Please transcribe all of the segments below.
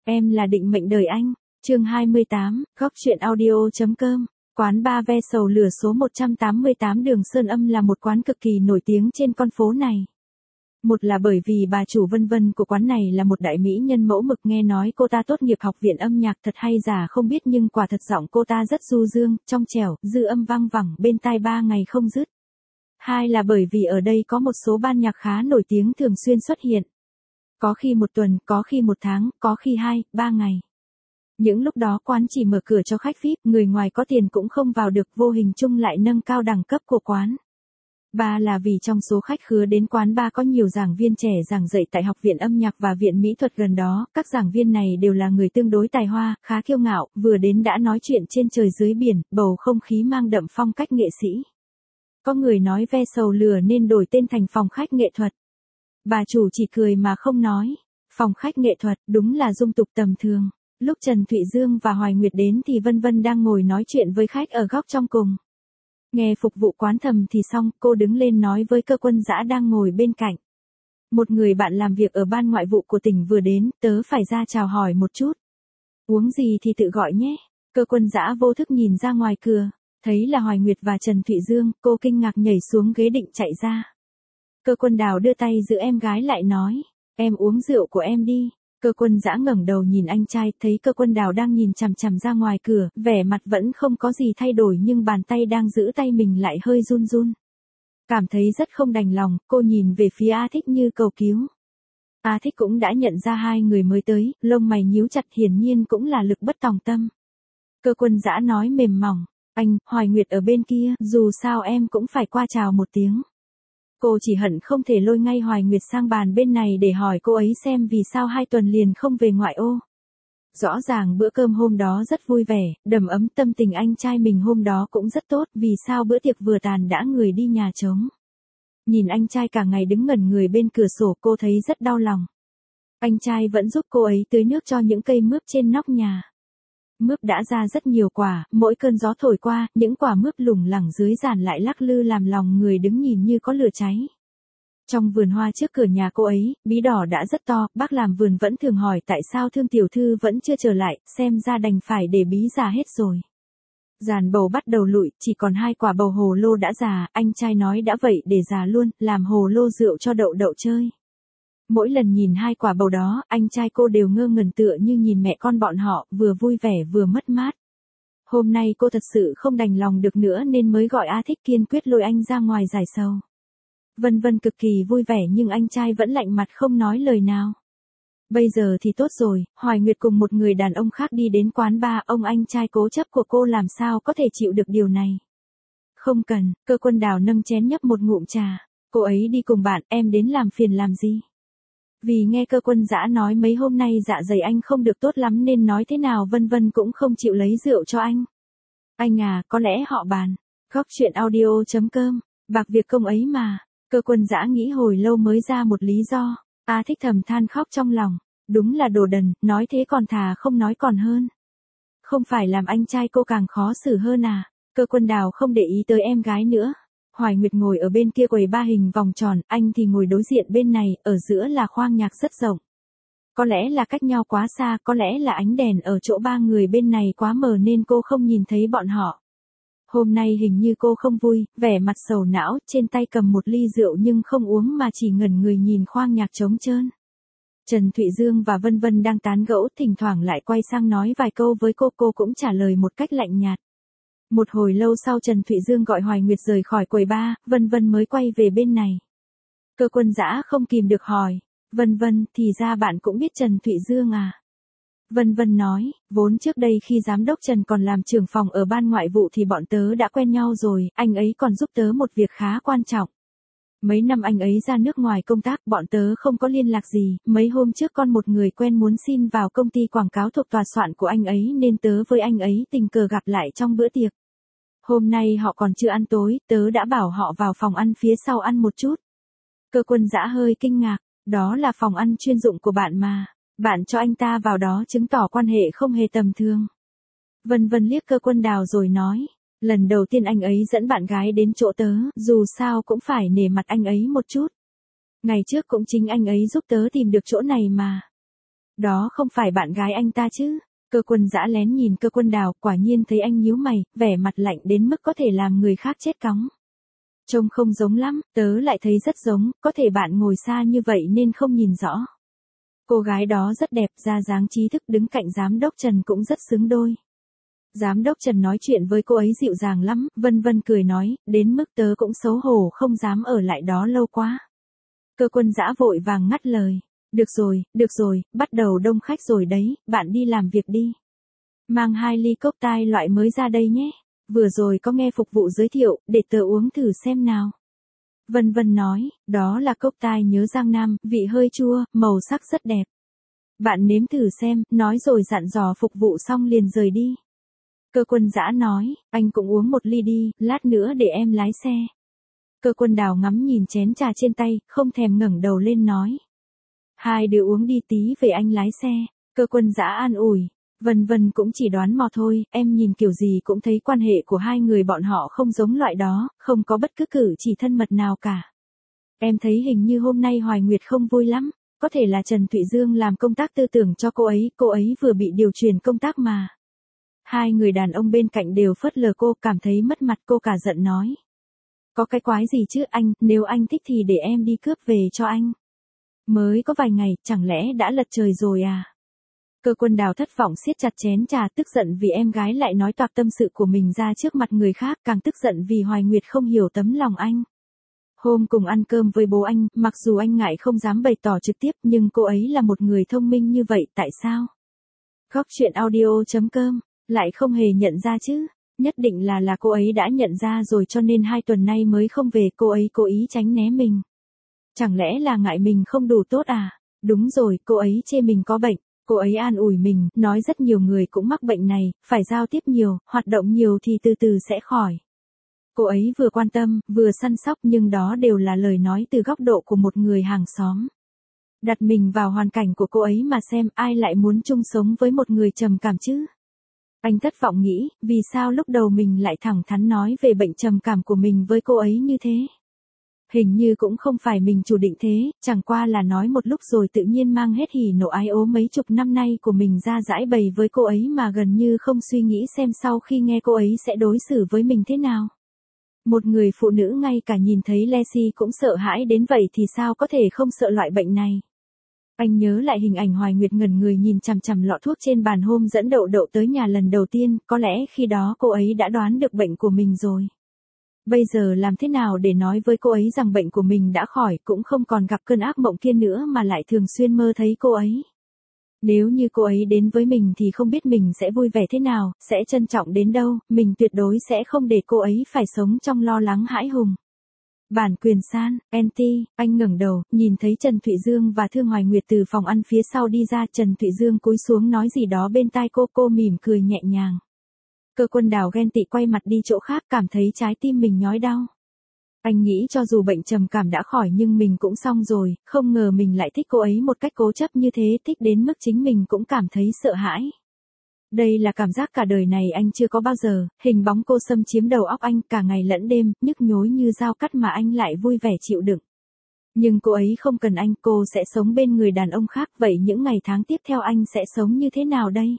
Em là định mệnh đời anh. Chương 28, góc truyện audio.com. Quán bar ve sầu lửa số 188 đường Sơn Âm là một quán cực kỳ nổi tiếng trên con phố này. Một là bởi vì bà chủ Vân Vân của quán này là một đại mỹ nhân mẫu mực, nghe nói cô ta tốt nghiệp học viện âm nhạc, thật hay giả không biết, nhưng quả thật giọng cô ta rất du dương, trong trẻo, dư âm vang vẳng bên tai 3 ngày không dứt. Hai là bởi vì ở đây có một số ban nhạc khá nổi tiếng thường xuyên xuất hiện. Có khi một tuần, có khi một tháng, có khi 2, 3 ngày. Những lúc đó quán chỉ mở cửa cho khách VIP, người ngoài có tiền cũng không vào được, vô hình chung lại nâng cao đẳng cấp của quán. Ba là vì trong số khách khứa đến quán bar có nhiều giảng viên trẻ giảng dạy tại Học viện Âm nhạc và Viện Mỹ thuật gần đó, các giảng viên này đều là người tương đối tài hoa, khá kiêu ngạo, vừa đến đã nói chuyện trên trời dưới biển, bầu không khí mang đậm phong cách nghệ sĩ. Có người nói ve sầu lửa nên đổi tên thành phòng khách nghệ thuật. Bà chủ chỉ cười mà không nói. Phòng khách nghệ thuật, đúng là dung tục tầm thường. Lúc Trần Thụy Dương và Hoài Nguyệt đến thì Vân Vân đang ngồi nói chuyện với khách ở góc trong cùng. Nghe phục vụ quán thầm thì xong, cô đứng lên nói với Cơ Quân Dã đang ngồi bên cạnh. Một người bạn làm việc ở ban ngoại vụ của tỉnh vừa đến, tớ phải ra chào hỏi một chút. Uống gì thì tự gọi nhé. Cơ Quân Dã vô thức nhìn ra ngoài cửa, thấy là Hoài Nguyệt và Trần Thụy Dương, cô kinh ngạc nhảy xuống ghế định chạy ra. Cơ Quân Đào đưa tay giữ em gái lại nói, em uống rượu của em đi. Cơ Quân Dã ngẩng đầu nhìn anh trai, thấy Cơ Quân Đào đang nhìn chằm chằm ra ngoài cửa, vẻ mặt vẫn không có gì thay đổi nhưng bàn tay đang giữ tay mình lại hơi run run. Cảm thấy rất không đành lòng, cô nhìn về phía A Thích như cầu cứu. A Thích cũng đã nhận ra hai người mới tới, lông mày nhíu chặt, hiển nhiên cũng là lực bất tòng tâm. Cơ Quân Dã nói mềm mỏng, anh, Hoài Nguyệt ở bên kia, dù sao em cũng phải qua chào một tiếng. Cô chỉ hận không thể lôi ngay Hoài Nguyệt sang bàn bên này để hỏi cô ấy xem vì sao 2 tuần liền không về ngoại ô. Rõ ràng bữa cơm hôm đó rất vui vẻ, đầm ấm, tâm tình anh trai mình hôm đó cũng rất tốt, vì sao bữa tiệc vừa tàn đã người đi nhà trống. Nhìn anh trai cả ngày đứng ngẩn người bên cửa sổ, cô thấy rất đau lòng. Anh trai vẫn giúp cô ấy tưới nước cho những cây mướp trên nóc nhà. Mướp đã ra rất nhiều quả, mỗi cơn gió thổi qua, những quả mướp lủng lẳng dưới giàn lại lắc lư làm lòng người đứng nhìn như có lửa cháy. Trong vườn hoa trước cửa nhà cô ấy, bí đỏ đã rất to, bác làm vườn vẫn thường hỏi tại sao Thương tiểu thư vẫn chưa trở lại, xem ra đành phải để bí già hết rồi. Giàn bầu bắt đầu lụi, chỉ còn 2 quả bầu hồ lô đã già, anh trai nói đã vậy để già luôn, làm hồ lô rượu cho đậu đậu chơi. Mỗi lần nhìn 2 quả bầu đó, anh trai cô đều ngơ ngẩn tựa như nhìn mẹ con bọn họ, vừa vui vẻ vừa mất mát. Hôm nay cô thật sự không đành lòng được nữa nên mới gọi A Thích kiên quyết lôi anh ra ngoài giải sầu. Vân Vân cực kỳ vui vẻ nhưng anh trai vẫn lạnh mặt không nói lời nào. Bây giờ thì tốt rồi, Hoài Nguyệt cùng một người đàn ông khác đi đến quán bar, ông anh trai cố chấp của cô làm sao có thể chịu được điều này. Không cần, Cơ Quân Đào nâng chén nhấp một ngụm trà. Cô ấy đi cùng bạn, em đến làm phiền làm gì? Vì nghe Cơ Quân Dã nói mấy hôm nay dạ dày anh không được tốt lắm nên nói thế nào Vân Vân cũng không chịu lấy rượu cho anh. Anh à, có lẽ họ bàn. Góc truyện audio.com, bạc việc công ấy mà. Cơ Quân Dã nghĩ hồi lâu mới ra một lý do. A Thích thầm than khóc trong lòng. Đúng là đồ đần, nói thế còn thà không nói còn hơn. Không phải làm anh trai cô càng khó xử hơn à? Cơ Quân Đào không để ý tới em gái nữa. Hoài Nguyệt ngồi ở bên kia quầy ba hình vòng tròn, anh thì ngồi đối diện bên này, ở giữa là khoang nhạc rất rộng. Có lẽ là cách nhau quá xa, có lẽ là ánh đèn ở chỗ 3 người bên này quá mờ nên cô không nhìn thấy bọn họ. Hôm nay hình như cô không vui, vẻ mặt sầu não, trên tay cầm một ly rượu nhưng không uống mà chỉ ngẩn người nhìn khoang nhạc trống trơn. Trần Thụy Dương và Vân Vân đang tán gẫu, thỉnh thoảng lại quay sang nói vài câu với cô cũng trả lời một cách lạnh nhạt. Một hồi lâu sau Trần Thụy Dương gọi Hoài Nguyệt rời khỏi quầy bar, Vân Vân mới quay về bên này. Cơ Quân Dã không kìm được hỏi, Vân Vân, thì ra bạn cũng biết Trần Thụy Dương à? Vân Vân nói, vốn trước đây khi giám đốc Trần còn làm trưởng phòng ở ban ngoại vụ thì bọn tớ đã quen nhau rồi, anh ấy còn giúp tớ một việc khá quan trọng. Mấy năm anh ấy ra nước ngoài công tác, bọn tớ không có liên lạc gì, mấy hôm trước con một người quen muốn xin vào công ty quảng cáo thuộc tòa soạn của anh ấy nên tớ với anh ấy tình cờ gặp lại trong bữa tiệc. Hôm nay họ còn chưa ăn tối, tớ đã bảo họ vào phòng ăn phía sau ăn một chút. Cơ Quân Dã hơi kinh ngạc, đó là phòng ăn chuyên dụng của bạn mà, bạn cho anh ta vào đó chứng tỏ quan hệ không hề tầm thường. Vân Vân liếc Cơ Quân Đào rồi nói, lần đầu tiên anh ấy dẫn bạn gái đến chỗ tớ, dù sao cũng phải nể mặt anh ấy một chút. Ngày trước cũng chính anh ấy giúp tớ tìm được chỗ này mà. Đó không phải bạn gái anh ta chứ? Cơ Quân Dã lén nhìn Cơ Quân Đào, quả nhiên thấy anh nhíu mày, vẻ mặt lạnh đến mức có thể làm người khác chết cóng. Trông không giống lắm, tớ lại thấy rất giống, có thể bạn ngồi xa như vậy nên không nhìn rõ. Cô gái đó rất đẹp, ra dáng trí thức, đứng cạnh giám đốc Trần cũng rất xứng đôi. Giám đốc Trần nói chuyện với cô ấy dịu dàng lắm, Vân Vân cười nói, đến mức tớ cũng xấu hổ không dám ở lại đó lâu quá. Cơ Quân Dã vội vàng ngắt lời. Được rồi, bắt đầu đông khách rồi đấy, bạn đi làm việc đi. Mang 2 ly cocktail loại mới ra đây nhé. Vừa rồi có nghe phục vụ giới thiệu, để tớ uống thử xem nào. Vân Vân nói, đó là cocktail nhớ Giang Nam, vị hơi chua, màu sắc rất đẹp. Bạn nếm thử xem, nói rồi dặn dò phục vụ xong liền rời đi. Cơ Quân Dã nói, anh cũng uống một ly đi, lát nữa để em lái xe. Cơ Quân Đào ngắm nhìn chén trà trên tay, không thèm ngẩng đầu lên nói. Hai đứa uống đi tí về anh lái xe. Cơ Quân Dã an ủi. Vân Vân cũng chỉ đoán mò thôi, em nhìn kiểu gì cũng thấy quan hệ của hai người bọn họ không giống loại đó, không có bất cứ cử chỉ thân mật nào cả. Em thấy hình như hôm nay Hoài Nguyệt không vui lắm, có thể là Trần Thụy Dương làm công tác tư tưởng cho cô ấy vừa bị điều chuyển công tác mà. Hai người đàn ông bên cạnh đều phớt lờ cô, cảm thấy mất mặt, cô cả giận nói. Có cái quái gì chứ anh, nếu anh thích thì để em đi cướp về cho anh. Mới có vài ngày, chẳng lẽ đã lật trời rồi à? Cơ Quân Đào thất vọng siết chặt chén trà, tức giận vì em gái lại nói toạc tâm sự của mình ra trước mặt người khác, càng tức giận vì Hoài Nguyệt không hiểu tấm lòng anh. Hôm cùng ăn cơm với bố anh, mặc dù anh ngại không dám bày tỏ trực tiếp, nhưng cô ấy là một người thông minh như vậy, tại sao? Góc chuyện audio.com, lại không hề nhận ra chứ? Nhất định là cô ấy đã nhận ra rồi cho nên 2 tuần nay mới không về, cô ấy cố ý tránh né mình. Chẳng lẽ là ngại mình không đủ tốt à? Đúng rồi, cô ấy chê mình có bệnh. Cô ấy an ủi mình, nói rất nhiều người cũng mắc bệnh này, phải giao tiếp nhiều, hoạt động nhiều thì từ từ sẽ khỏi. Cô ấy vừa quan tâm, vừa săn sóc nhưng đó đều là lời nói từ góc độ của một người hàng xóm. Đặt mình vào hoàn cảnh của cô ấy mà xem ai lại muốn chung sống với một người trầm cảm chứ? Anh thất vọng nghĩ, vì sao lúc đầu mình lại thẳng thắn nói về bệnh trầm cảm của mình với cô ấy như thế? Hình như cũng không phải mình chủ định thế, chẳng qua là nói một lúc rồi tự nhiên mang hết hỉ nộ ái ố mấy chục năm nay của mình ra giải bày với cô ấy mà gần như không suy nghĩ xem sau khi nghe cô ấy sẽ đối xử với mình thế nào. Một người phụ nữ ngay cả nhìn thấy Lexi cũng sợ hãi đến vậy thì sao có thể không sợ loại bệnh này. Anh nhớ lại hình ảnh Hoài Nguyệt ngẩn người nhìn chằm chằm lọ thuốc trên bàn hôm dẫn Đậu Đậu tới nhà lần đầu tiên, có lẽ khi đó cô ấy đã đoán được bệnh của mình rồi. Bây giờ làm thế nào để nói với cô ấy rằng bệnh của mình đã khỏi, cũng không còn gặp cơn ác mộng kia nữa mà lại thường xuyên mơ thấy cô ấy. Nếu như cô ấy đến với mình thì không biết mình sẽ vui vẻ thế nào, sẽ trân trọng đến đâu, mình tuyệt đối sẽ không để cô ấy phải sống trong lo lắng hãi hùng. Bản quyền san, NT, anh ngẩng đầu, nhìn thấy Trần Thụy Dương và Thương Hoài Nguyệt từ phòng ăn phía sau đi ra, Trần Thụy Dương cúi xuống nói gì đó bên tai cô mỉm cười nhẹ nhàng. Cơ Quân Đào ghen tị quay mặt đi chỗ khác, cảm thấy trái tim mình nhói đau. Anh nghĩ cho dù bệnh trầm cảm đã khỏi nhưng mình cũng xong rồi, không ngờ mình lại thích cô ấy một cách cố chấp như thế, thích đến mức chính mình cũng cảm thấy sợ hãi. Đây là cảm giác cả đời này anh chưa có bao giờ, hình bóng cô xâm chiếm đầu óc anh cả ngày lẫn đêm, nhức nhối như dao cắt mà anh lại vui vẻ chịu đựng. Nhưng cô ấy không cần anh, cô sẽ sống bên người đàn ông khác, vậy những ngày tháng tiếp theo anh sẽ sống như thế nào đây?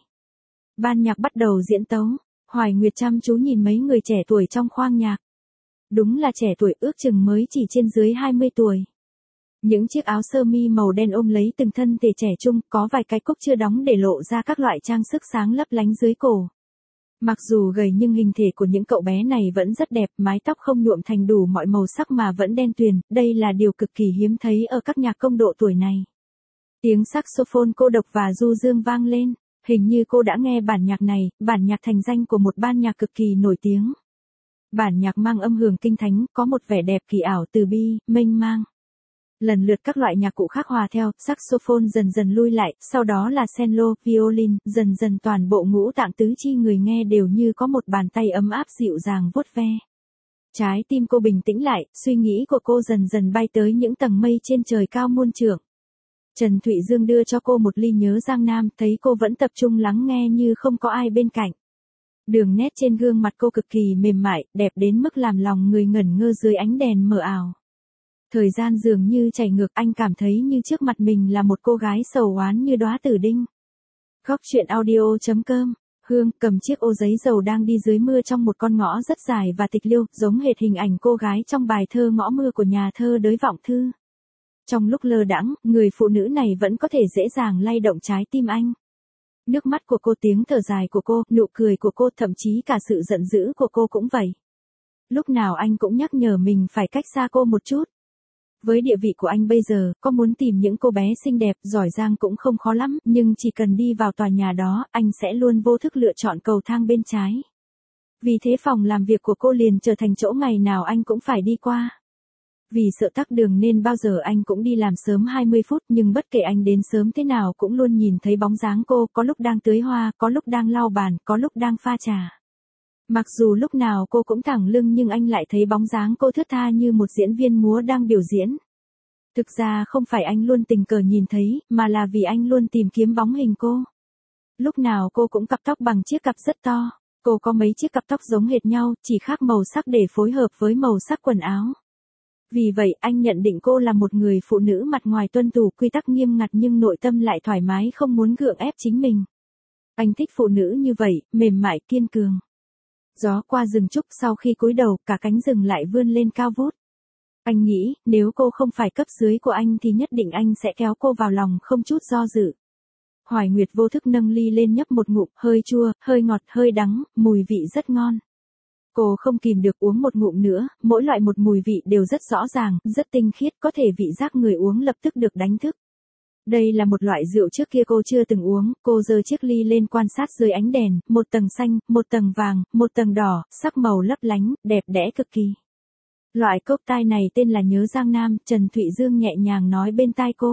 Ban nhạc bắt đầu diễn tấu. Hoài Nguyệt chăm chú nhìn mấy người trẻ tuổi trong khoang nhạc. Đúng là trẻ tuổi, ước chừng mới chỉ trên dưới 20 tuổi. Những chiếc áo sơ mi màu đen ôm lấy từng thân thể trẻ trung, có vài cái cúc chưa đóng để lộ ra các loại trang sức sáng lấp lánh dưới cổ. Mặc dù gầy nhưng hình thể của những cậu bé này vẫn rất đẹp, mái tóc không nhuộm thành đủ mọi màu sắc mà vẫn đen tuyền, đây là điều cực kỳ hiếm thấy ở các nhạc công độ tuổi này. Tiếng saxophone cô độc và du dương vang lên. Hình như cô đã nghe bản nhạc này, bản nhạc thành danh của một ban nhạc cực kỳ nổi tiếng. Bản nhạc mang âm hưởng kinh thánh, có một vẻ đẹp kỳ ảo từ bi, mênh mang. Lần lượt các loại nhạc cụ khác hòa theo, saxophone dần dần lui lại, sau đó là cello, violin, dần dần toàn bộ ngũ tạng tứ chi người nghe đều như có một bàn tay ấm áp dịu dàng vuốt ve. Trái tim cô bình tĩnh lại, suy nghĩ của cô dần dần bay tới những tầng mây trên trời cao muôn trượng. Trần Thụy Dương đưa cho cô một ly nhớ Giang Nam, thấy cô vẫn tập trung lắng nghe như không có ai bên cạnh. Đường nét trên gương mặt cô cực kỳ mềm mại, đẹp đến mức làm lòng người ngẩn ngơ dưới ánh đèn mờ ảo. Thời gian dường như chảy ngược, anh cảm thấy như trước mặt mình là một cô gái sầu oán như đóa tử đinh. Góc truyện audio.com. Hương cầm chiếc ô giấy dầu đang đi dưới mưa trong một con ngõ rất dài và tịch liêu, giống hệt hình ảnh cô gái trong bài thơ Ngõ mưa của nhà thơ Đới Vọng Thư. Trong lúc lơ đãng, người phụ nữ này vẫn có thể dễ dàng lay động trái tim anh. Nước mắt của cô, tiếng thở dài của cô, nụ cười của cô, thậm chí cả sự giận dữ của cô cũng vậy. Lúc nào anh cũng nhắc nhở mình phải cách xa cô một chút. Với địa vị của anh bây giờ, có muốn tìm những cô bé xinh đẹp, giỏi giang cũng không khó lắm, nhưng chỉ cần đi vào tòa nhà đó, anh sẽ luôn vô thức lựa chọn cầu thang bên trái. Vì thế phòng làm việc của cô liền trở thành chỗ ngày nào anh cũng phải đi qua. Vì sợ tắc đường nên bao giờ anh cũng đi làm sớm 20 phút, nhưng bất kể anh đến sớm thế nào cũng luôn nhìn thấy bóng dáng cô, có lúc đang tưới hoa, có lúc đang lau bàn, có lúc đang pha trà. Mặc dù lúc nào cô cũng thẳng lưng nhưng anh lại thấy bóng dáng cô thướt tha như một diễn viên múa đang biểu diễn. Thực ra không phải anh luôn tình cờ nhìn thấy, mà là vì anh luôn tìm kiếm bóng hình cô. Lúc nào cô cũng cặp tóc bằng chiếc cặp rất to. Cô có mấy chiếc cặp tóc giống hệt nhau, chỉ khác màu sắc để phối hợp với màu sắc quần áo. Vì vậy, anh nhận định cô là một người phụ nữ mặt ngoài tuân thủ quy tắc nghiêm ngặt nhưng nội tâm lại thoải mái, không muốn gượng ép chính mình. Anh thích phụ nữ như vậy, mềm mại, kiên cường. Gió qua rừng trúc, sau khi cúi đầu, cả cánh rừng lại vươn lên cao vút. Anh nghĩ, nếu cô không phải cấp dưới của anh thì nhất định anh sẽ kéo cô vào lòng không chút do dự. Hoài Nguyệt vô thức nâng ly lên nhấp một ngụm, hơi chua, hơi ngọt, hơi đắng, mùi vị rất ngon. Cô không kìm được uống một ngụm nữa, mỗi loại một mùi vị đều rất rõ ràng, rất tinh khiết, có thể vị giác người uống lập tức được đánh thức. Đây là một loại rượu trước kia cô chưa từng uống, cô giơ chiếc ly lên quan sát dưới ánh đèn, một tầng xanh, một tầng vàng, một tầng đỏ, sắc màu lấp lánh, đẹp đẽ cực kỳ. Loại cocktail này tên là Nhớ Giang Nam, Trần Thụy Dương nhẹ nhàng nói bên tai cô.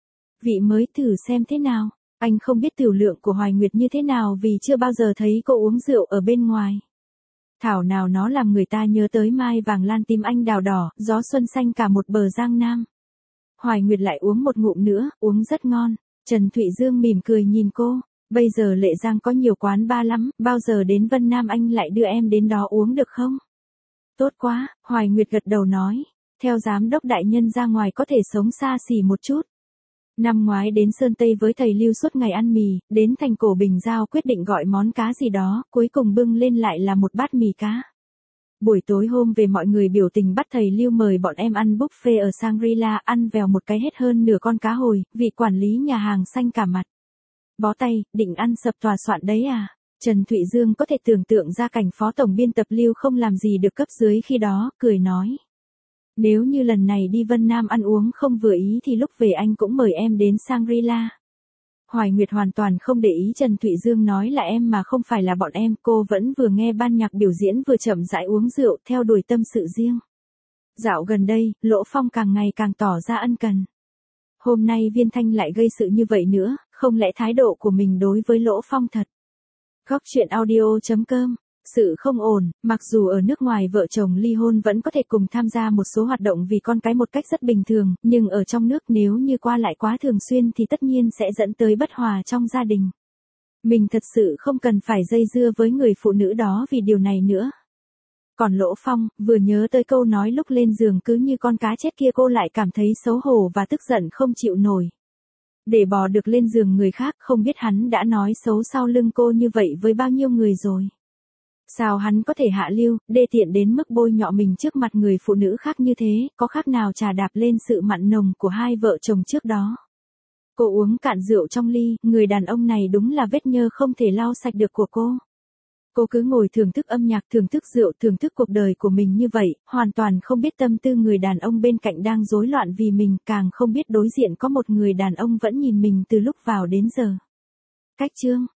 Vị mới thử xem thế nào, anh không biết tiểu lượng của Hoài Nguyệt như thế nào vì chưa bao giờ thấy cô uống rượu ở bên ngoài. Thảo nào nó làm người ta nhớ tới mai vàng lan tím anh đào đỏ, gió xuân xanh cả một bờ Giang Nam. Hoài Nguyệt lại uống một ngụm nữa, uống rất ngon. Trần Thụy Dương mỉm cười nhìn cô. Bây giờ Lệ Giang có nhiều quán bar lắm, bao giờ đến Vân Nam anh lại đưa em đến đó uống được không? Tốt quá, Hoài Nguyệt gật đầu nói. Theo giám đốc đại nhân ra ngoài có thể sống xa xỉ một chút. Năm ngoái đến Sơn Tây với thầy Lưu suốt ngày ăn mì, đến thành cổ Bình Giao quyết định gọi món cá gì đó, cuối cùng bưng lên lại là một bát mì cá. Buổi tối hôm về mọi người biểu tình bắt thầy Lưu mời bọn em ăn buffet ở Shangri-La, ăn vèo một cái hết hơn nửa con cá hồi, vị quản lý nhà hàng xanh cả mặt. Bó tay, định ăn sập tòa soạn đấy à? Trần Thụy Dương có thể tưởng tượng ra cảnh phó tổng biên tập Lưu không làm gì được cấp dưới khi đó, cười nói. Nếu như lần này đi Vân Nam ăn uống không vừa ý thì lúc về anh cũng mời em đến Shangri-La. Hoài Nguyệt hoàn toàn không để ý Trần Thụy Dương nói là em mà không phải là bọn em, cô vẫn vừa nghe ban nhạc biểu diễn vừa chậm rãi uống rượu, theo đuổi tâm sự riêng. Dạo gần đây, Lỗ Phong càng ngày càng tỏ ra ân cần. Hôm nay Viên Thanh lại gây sự như vậy nữa, không lẽ thái độ của mình đối với Lỗ Phong thật? Góc truyện audio.com. Sự không ổn, mặc dù ở nước ngoài vợ chồng ly hôn vẫn có thể cùng tham gia một số hoạt động vì con cái một cách rất bình thường, nhưng ở trong nước nếu như qua lại quá thường xuyên thì tất nhiên sẽ dẫn tới bất hòa trong gia đình. Mình thật sự không cần phải dây dưa với người phụ nữ đó vì điều này nữa. Còn Lỗ Phong, vừa nhớ tới câu nói lúc lên giường cứ như con cá chết kia cô lại cảm thấy xấu hổ và tức giận không chịu nổi. Để bò được lên giường người khác, không biết hắn đã nói xấu sau lưng cô như vậy với bao nhiêu người rồi. Sao hắn có thể hạ lưu, đê tiện đến mức bôi nhọ mình trước mặt người phụ nữ khác như thế, có khác nào trà đạp lên sự mặn nồng của hai vợ chồng trước đó. Cô uống cạn rượu trong ly, người đàn ông này đúng là vết nhơ không thể lau sạch được của cô. Cô cứ ngồi thưởng thức âm nhạc, thưởng thức rượu, thưởng thức cuộc đời của mình như vậy, hoàn toàn không biết tâm tư người đàn ông bên cạnh đang rối loạn vì mình, càng không biết đối diện có một người đàn ông vẫn nhìn mình từ lúc vào đến giờ. Cách chương